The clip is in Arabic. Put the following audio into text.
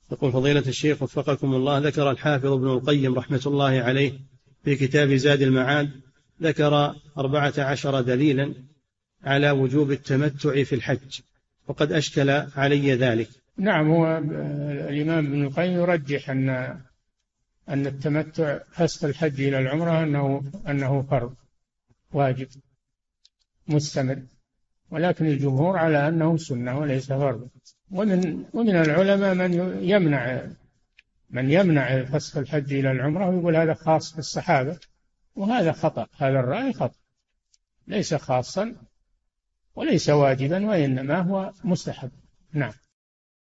يقول فضيلة الشيخ وفقكم الله، ذكر الحافظ ابن القيم رحمة الله عليه في كتاب زاد المعاد، ذكر 14 دليلا على وجوب التمتع في الحج، وقد أشكل علي ذلك. نعم، هو الإمام ابن القيم يرجح أن التمتع فسخ الحج إلى العمرة أنه فرض واجب مستمر، ولكن الجمهور على أنه سنة وليس فرض. ومن العلماء من يمنع فسخ الحج إلى العمرة ويقول هذا خاص بالصحابة، وهذا خطأ، هذا الرأي خطأ، ليس خاصا وليس واجبا، وإنما هو مستحب. نعم.